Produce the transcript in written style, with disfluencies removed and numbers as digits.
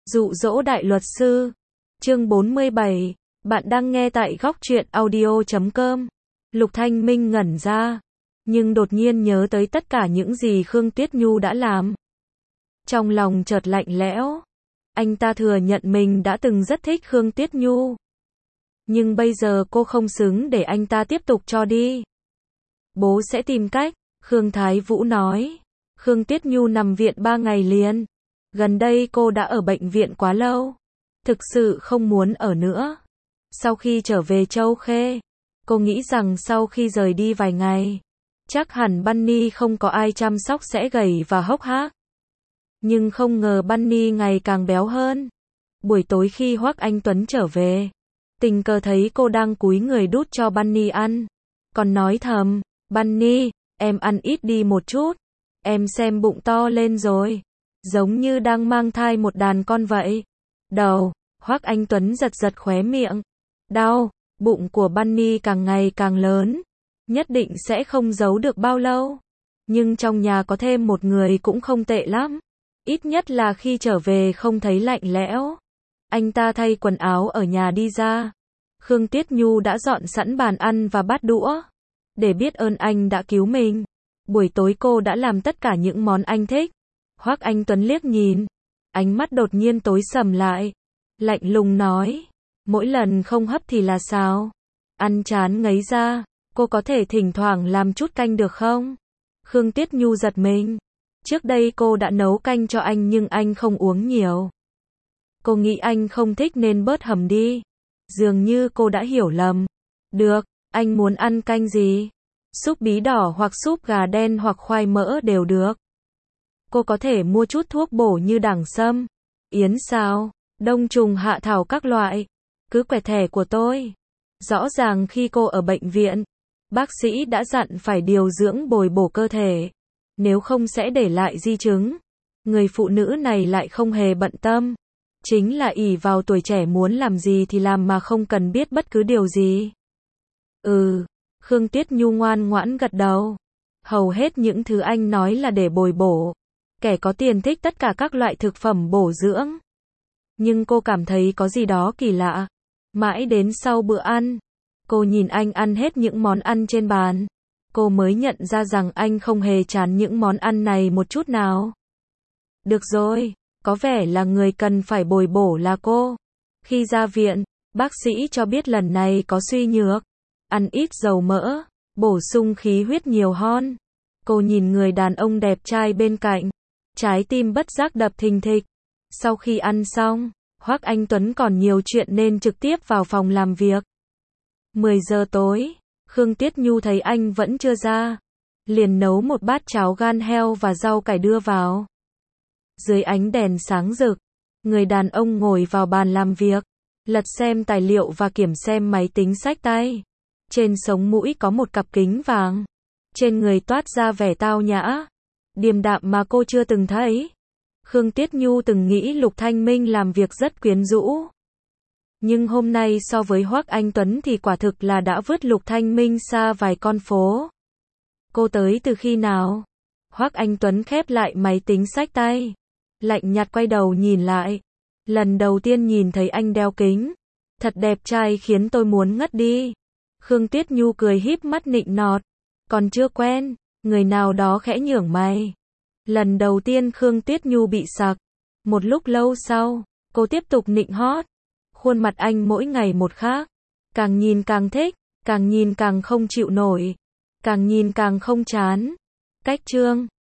Dụ dỗ đại luật sư. Chương 47. Bạn đang nghe tại góc truyện audio.com. Lục Thanh Minh ngẩn ra, nhưng đột nhiên nhớ tới tất cả những gì Khương Tuyết Nhu đã làm. Trong lòng chợt lạnh lẽo. Anh ta thừa nhận mình đã từng rất thích Khương Tuyết Nhu. Nhưng bây giờ cô không xứng để anh ta tiếp tục cho đi. Bố sẽ tìm cách, Khương Thái Vũ nói. Khương Tuyết Nhu nằm viện 3 ngày liền. Gần đây cô đã ở bệnh viện quá lâu. Thực sự không muốn ở nữa. Sau khi trở về Châu Khê, cô nghĩ rằng sau khi rời đi vài ngày, chắc hẳn Bunny không có ai chăm sóc sẽ gầy và hốc hác. Nhưng không ngờ Bunny ngày càng béo hơn. Buổi tối khi Hoắc Anh Tuấn trở về, tình cờ thấy cô đang cúi người đút cho Bunny ăn. Còn nói thầm, Bunny, em ăn ít đi một chút. Em xem bụng to lên rồi. Giống như đang mang thai một đàn con vậy. Đầu, Hoắc Anh Tuấn giật giật khóe miệng. Đau, bụng của Bunny càng ngày càng lớn. Nhất định sẽ không giấu được bao lâu. Nhưng trong nhà có thêm một người cũng không tệ lắm. Ít nhất là khi trở về không thấy lạnh lẽo. Anh ta thay quần áo ở nhà đi ra. Khương Tuyết Nhu đã dọn sẵn bàn ăn và bát đũa. Để biết ơn anh đã cứu mình. Buổi tối cô đã làm tất cả những món anh thích. Hoắc Anh Tuấn liếc nhìn. Ánh mắt đột nhiên tối sầm lại. Lạnh lùng nói. Mỗi lần không hấp thì là sao? Ăn chán ngấy ra. Cô có thể thỉnh thoảng làm chút canh được không? Khương Tuyết Nhu giật mình. Trước đây cô đã nấu canh cho anh nhưng anh không uống nhiều. Cô nghĩ anh không thích nên bớt hầm đi. Dường như cô đã hiểu lầm. Được, anh muốn ăn canh gì? Súp bí đỏ hoặc súp gà đen hoặc khoai mỡ đều được. Cô có thể mua chút thuốc bổ như đẳng sâm, yến sao, đông trùng hạ thảo các loại. Cứ quẹt thẻ của tôi. Rõ ràng khi cô ở bệnh viện, bác sĩ đã dặn phải điều dưỡng bồi bổ cơ thể. Nếu không sẽ để lại di chứng. Người phụ nữ này lại không hề bận tâm. Chính là ỷ vào tuổi trẻ muốn làm gì thì làm mà không cần biết bất cứ điều gì. Khương Tuyết Nhu ngoan ngoãn gật đầu. Hầu hết những thứ anh nói là để bồi bổ. Kẻ có tiền thích tất cả các loại thực phẩm bổ dưỡng. Nhưng cô cảm thấy có gì đó kỳ lạ. Mãi đến sau bữa ăn, cô nhìn anh ăn hết những món ăn trên bàn. Cô mới nhận ra rằng anh không hề chán những món ăn này một chút nào. Được rồi, có vẻ là người cần phải bồi bổ là cô. Khi ra viện, bác sĩ cho biết lần này có suy nhược. Ăn ít dầu mỡ, bổ sung khí huyết nhiều hơn. Cô nhìn người đàn ông đẹp trai bên cạnh. Trái tim bất giác đập thình thịch. Sau khi ăn xong, Hoắc Anh Tuấn còn nhiều chuyện nên trực tiếp vào phòng làm việc. 10 giờ tối, Khương Tuyết Nhu thấy anh vẫn chưa ra. Liền nấu một bát cháo gan heo và rau cải đưa vào. Dưới ánh đèn sáng rực, người đàn ông ngồi vào bàn làm việc, lật xem tài liệu và kiểm xem máy tính xách tay. Trên sống mũi có một cặp kính vàng. Trên người toát ra vẻ tao nhã, điềm đạm mà cô chưa từng thấy. Khương Tuyết Nhu từng nghĩ Lục Thanh Minh làm việc rất quyến rũ. Nhưng hôm nay so với Hoắc Anh Tuấn thì quả thực là đã vứt Lục Thanh Minh xa vài con phố. Cô tới từ khi nào? Hoắc Anh Tuấn khép lại máy tính xách tay. Lạnh nhạt quay đầu nhìn lại. Lần đầu tiên nhìn thấy anh đeo kính. Thật đẹp trai khiến tôi muốn ngất đi. Khương Tuyết Nhu cười híp mắt nịnh nọt. Còn chưa quen, người nào đó khẽ nhướng mày. Lần đầu tiên Khương Tuyết Nhu bị sặc. Một lúc lâu sau, cô tiếp tục nịnh hót. Khuôn mặt anh mỗi ngày một khác. Càng nhìn càng thích, càng nhìn càng không chịu nổi. Càng nhìn càng không chán. Cách chương